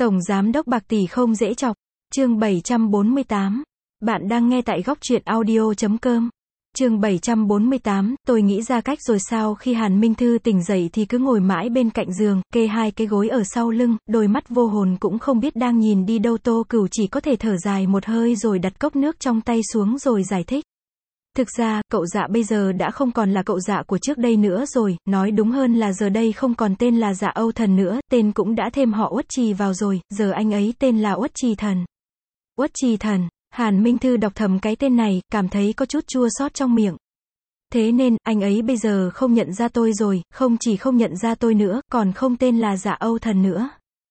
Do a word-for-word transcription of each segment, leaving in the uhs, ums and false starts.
Tổng giám đốc bạc tỷ không dễ chọc. Chương bảy trăm bốn mươi tám. Bạn đang nghe tại góc truyện audio chấm com. Chương bảy trăm bốn mươi tám, tôi nghĩ ra cách rồi sao. Khi Hàn Minh Thư tỉnh dậy thì cứ ngồi mãi bên cạnh giường, kê hai cái gối ở sau lưng, đôi mắt vô hồn cũng không biết đang nhìn đi đâu. Tô Cửu chỉ có thể thở dài một hơi rồi đặt cốc nước trong tay xuống rồi giải thích. Thực ra, cậu Dạ bây giờ đã không còn là cậu Dạ của trước đây nữa rồi, nói đúng hơn là giờ đây không còn tên là Dạ Âu Thần nữa, tên cũng đã thêm họ Uất Trì vào rồi, giờ anh ấy tên là Uất Trì Thần. Uất Trì Thần, Hàn Minh Thư đọc thầm cái tên này, cảm thấy có chút chua xót trong miệng. Thế nên, anh ấy bây giờ không nhận ra tôi rồi, không chỉ không nhận ra tôi nữa, còn không tên là Dạ Âu Thần nữa.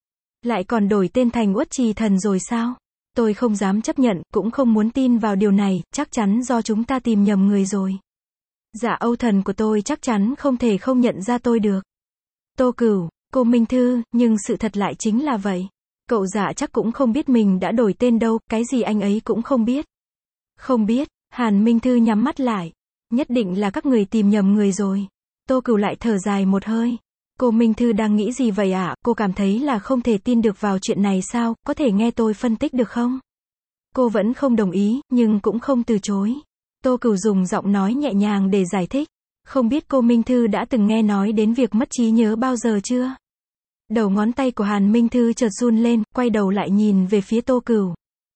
Lại còn đổi tên thành Uất Trì Thần rồi sao? Tôi không dám chấp nhận, cũng không muốn tin vào điều này, chắc chắn do chúng ta tìm nhầm người rồi. Dạ Âu Thần của tôi chắc chắn không thể không nhận ra tôi được. Tô Cửu, cô Minh Thư, nhưng sự thật lại chính là vậy. Cậu Dạ chắc cũng không biết mình đã đổi tên đâu, cái gì anh ấy cũng không biết. Không biết, Hàn Minh Thư nhắm mắt lại. Nhất định là các người tìm nhầm người rồi. Tô Cửu lại thở dài một hơi. Cô Minh Thư đang nghĩ gì vậy ạ? À? Cô cảm thấy là không thể tin được vào chuyện này sao? Có thể nghe tôi phân tích được không? Cô vẫn không đồng ý, nhưng cũng không từ chối. Tô Cửu dùng giọng nói nhẹ nhàng để giải thích. Không biết cô Minh Thư đã từng nghe nói đến việc mất trí nhớ bao giờ chưa? Đầu ngón tay của Hàn Minh Thư chợt run lên, quay đầu lại nhìn về phía Tô Cửu.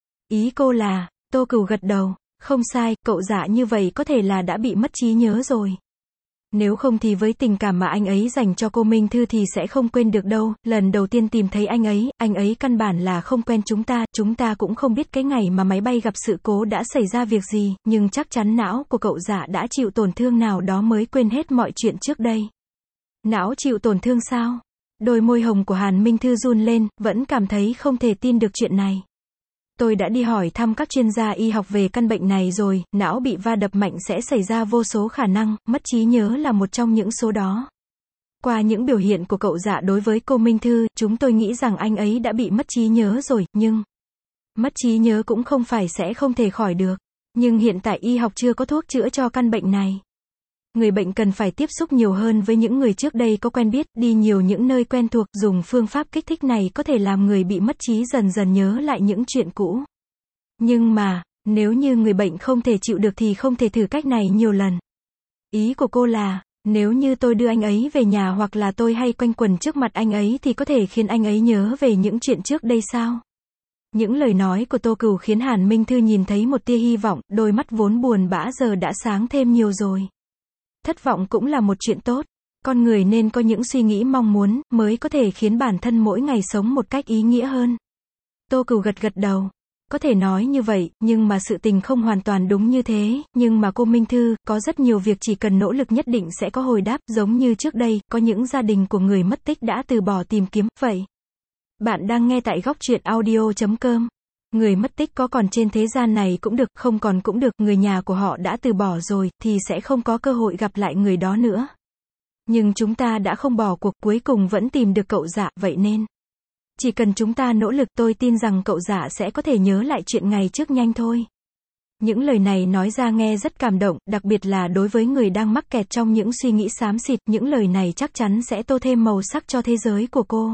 Ý cô là, Tô Cửu gật đầu. Không sai, cậu Dạ như vậy có thể là đã bị mất trí nhớ rồi. Nếu không thì với tình cảm mà anh ấy dành cho cô Minh Thư thì sẽ không quên được đâu, lần đầu tiên tìm thấy anh ấy, anh ấy căn bản là không quen chúng ta, chúng ta cũng không biết cái ngày mà máy bay gặp sự cố đã xảy ra việc gì, nhưng chắc chắn não của cậu Dạ đã chịu tổn thương nào đó mới quên hết mọi chuyện trước đây. Não chịu tổn thương sao? Đôi môi hồng của Hàn Minh Thư run lên, vẫn cảm thấy không thể tin được chuyện này. Tôi đã đi hỏi thăm các chuyên gia y học về căn bệnh này rồi, não bị va đập mạnh sẽ xảy ra vô số khả năng, mất trí nhớ là một trong những số đó. Qua những biểu hiện của cậu Dạ đối với cô Minh Thư, chúng tôi nghĩ rằng anh ấy đã bị mất trí nhớ rồi, nhưng mất trí nhớ cũng không phải sẽ không thể khỏi được. Nhưng hiện tại y học chưa có thuốc chữa cho căn bệnh này. Người bệnh cần phải tiếp xúc nhiều hơn với những người trước đây có quen biết, đi nhiều những nơi quen thuộc, dùng phương pháp kích thích này có thể làm người bị mất trí dần dần nhớ lại những chuyện cũ. Nhưng mà, nếu như người bệnh không thể chịu được thì không thể thử cách này nhiều lần. Ý của cô là, nếu như tôi đưa anh ấy về nhà hoặc là tôi hay quanh quẩn trước mặt anh ấy thì có thể khiến anh ấy nhớ về những chuyện trước đây sao? Những lời nói của Tô Cửu khiến Hàn Minh Thư nhìn thấy một tia hy vọng, đôi mắt vốn buồn bã giờ đã sáng thêm nhiều rồi. Thất vọng cũng là một chuyện tốt. Con người nên có những suy nghĩ mong muốn, mới có thể khiến bản thân mỗi ngày sống một cách ý nghĩa hơn. Tô Cửu gật gật đầu. Có thể nói như vậy, nhưng mà sự tình không hoàn toàn đúng như thế, nhưng mà cô Minh Thư, có rất nhiều việc chỉ cần nỗ lực nhất định sẽ có hồi đáp, giống như trước đây, có những gia đình của người mất tích đã từ bỏ tìm kiếm, vậy. Bạn đang nghe tại góc truyện audio chấm com. Người mất tích có còn trên thế gian này cũng được, không còn cũng được, người nhà của họ đã từ bỏ rồi, thì sẽ không có cơ hội gặp lại người đó nữa. Nhưng chúng ta đã không bỏ cuộc, cuối cùng vẫn tìm được cậu Dạ, vậy nên chỉ cần chúng ta nỗ lực, tôi tin rằng cậu Dạ sẽ có thể nhớ lại chuyện ngày trước nhanh thôi. Những lời này nói ra nghe rất cảm động, đặc biệt là đối với người đang mắc kẹt trong những suy nghĩ xám xịt, những lời này chắc chắn sẽ tô thêm màu sắc cho thế giới của cô.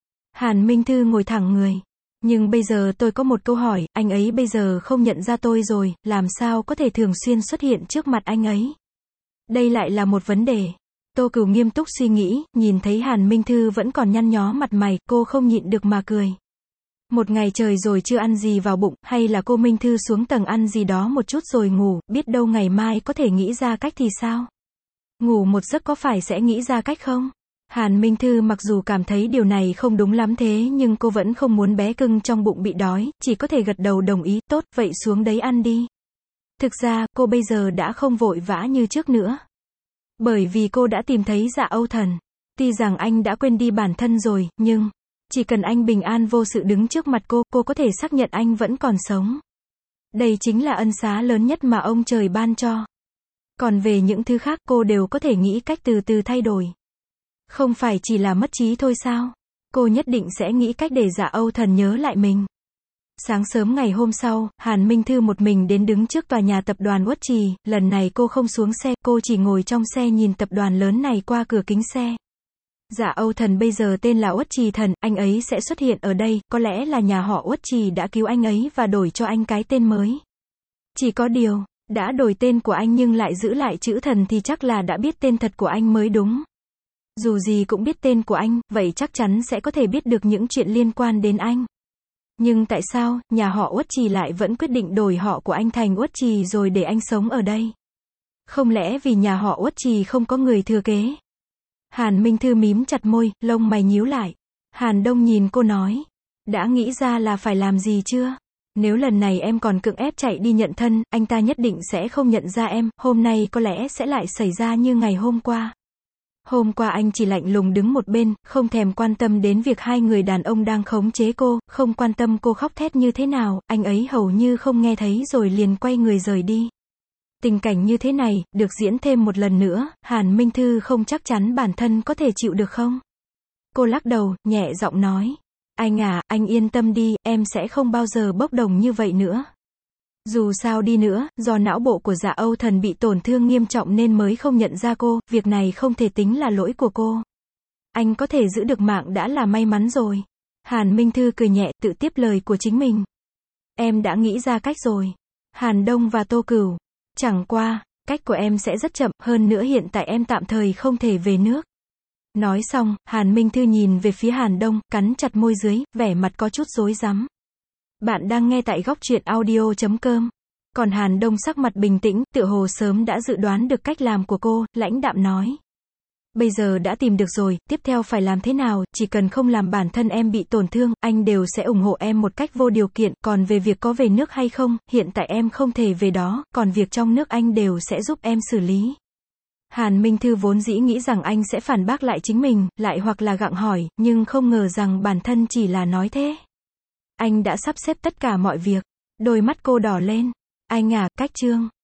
Hàn Minh Thư ngồi thẳng người. Nhưng bây giờ tôi có một câu hỏi, anh ấy bây giờ không nhận ra tôi rồi, làm sao có thể thường xuyên xuất hiện trước mặt anh ấy? Đây lại là một vấn đề. Tô Cửu nghiêm túc suy nghĩ, nhìn thấy Hàn Minh Thư vẫn còn nhăn nhó mặt mày, cô không nhịn được mà cười. Một ngày trời rồi chưa ăn gì vào bụng, hay là cô Minh Thư xuống tầng ăn gì đó một chút rồi ngủ, biết đâu ngày mai có thể nghĩ ra cách thì sao? Ngủ một giấc có phải sẽ nghĩ ra cách không? Hàn Minh Thư mặc dù cảm thấy điều này không đúng lắm thế nhưng cô vẫn không muốn bé cưng trong bụng bị đói, chỉ có thể gật đầu đồng ý, tốt, vậy xuống đấy ăn đi. Thực ra, cô bây giờ đã không vội vã như trước nữa. Bởi vì cô đã tìm thấy Dạ Âu Thần. Tuy rằng anh đã quên đi bản thân rồi, nhưng chỉ cần anh bình an vô sự đứng trước mặt cô, cô có thể xác nhận anh vẫn còn sống. Đây chính là ân xá lớn nhất mà ông trời ban cho. Còn về những thứ khác cô đều có thể nghĩ cách từ từ thay đổi. Không phải chỉ là mất trí thôi sao? Cô nhất định sẽ nghĩ cách để Dạ Âu Thần nhớ lại mình. Sáng sớm ngày hôm sau, Hàn Minh Thư một mình đến đứng trước tòa nhà tập đoàn Uất Trì, lần này cô không xuống xe, cô chỉ ngồi trong xe nhìn tập đoàn lớn này qua cửa kính xe. Dạ Âu Thần bây giờ tên là Uất Trì Thần, anh ấy sẽ xuất hiện ở đây, có lẽ là nhà họ Uất Trì đã cứu anh ấy và đổi cho anh cái tên mới. Chỉ có điều, đã đổi tên của anh nhưng lại giữ lại chữ thần thì chắc là đã biết tên thật của anh mới đúng. Dù gì cũng biết tên của anh, vậy chắc chắn sẽ có thể biết được những chuyện liên quan đến anh. Nhưng tại sao, nhà họ Uất Trì lại vẫn quyết định đổi họ của anh thành Uất Trì rồi để anh sống ở đây? Không lẽ vì nhà họ Uất Trì không có người thừa kế? Hàn Minh Thư mím chặt môi, lông mày nhíu lại. Hàn Đông nhìn cô nói. Đã nghĩ ra là phải làm gì chưa? Nếu lần này em còn cưỡng ép chạy đi nhận thân, anh ta nhất định sẽ không nhận ra em, hôm nay có lẽ sẽ lại xảy ra như ngày hôm qua. Hôm qua anh chỉ lạnh lùng đứng một bên, không thèm quan tâm đến việc hai người đàn ông đang khống chế cô, không quan tâm cô khóc thét như thế nào, anh ấy hầu như không nghe thấy rồi liền quay người rời đi. Tình cảnh như thế này, được diễn thêm một lần nữa, Hàn Minh Thư không chắc chắn bản thân có thể chịu được không? Cô lắc đầu, nhẹ giọng nói. Anh à, anh yên tâm đi, em sẽ không bao giờ bốc đồng như vậy nữa. Dù sao đi nữa, do não bộ của Dạ Âu Thần bị tổn thương nghiêm trọng nên mới không nhận ra cô, việc này không thể tính là lỗi của cô. Anh có thể giữ được mạng đã là may mắn rồi. Hàn Minh Thư cười nhẹ, tự tiếp lời của chính mình. Em đã nghĩ ra cách rồi. Hàn Đông và Tô Cửu. Chẳng qua, cách của em sẽ rất chậm, hơn nữa hiện tại em tạm thời không thể về nước. Nói xong, Hàn Minh Thư nhìn về phía Hàn Đông, cắn chặt môi dưới, vẻ mặt có chút rối rắm. Bạn đang nghe tại góc truyện audio chấm com. Còn Hàn Đông sắc mặt bình tĩnh, tựa hồ sớm đã dự đoán được cách làm của cô, lãnh đạm nói. Bây giờ đã tìm được rồi, tiếp theo phải làm thế nào, chỉ cần không làm bản thân em bị tổn thương, anh đều sẽ ủng hộ em một cách vô điều kiện, còn về việc có về nước hay không, hiện tại em không thể về đó, còn việc trong nước anh đều sẽ giúp em xử lý. Hàn Minh Thư vốn dĩ nghĩ rằng anh sẽ phản bác lại chính mình, lại hoặc là gặng hỏi, nhưng không ngờ rằng bản thân chỉ là nói thế. Anh đã sắp xếp tất cả mọi việc. Đôi mắt cô đỏ lên. Anh à, cách chương.